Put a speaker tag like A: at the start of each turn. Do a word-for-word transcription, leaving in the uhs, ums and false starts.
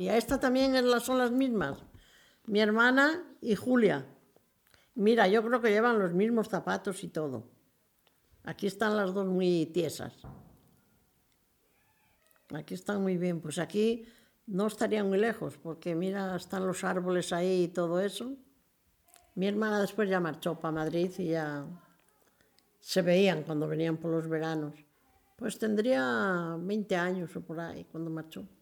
A: Y a esta también es la- son las mismas. Mi hermana y Julia. Mira, yo creo que llevan los mismos zapatos y todo. Aquí están las dos muy tiesas. Aquí están muy bien. Pues aquí no estarían muy lejos, porque mira, están los árboles ahí y todo eso. Mi hermana después ya marchó para Madrid y ya se veían cuando venían por los veranos. Pues tendría veinte años o por ahí cuando marchó.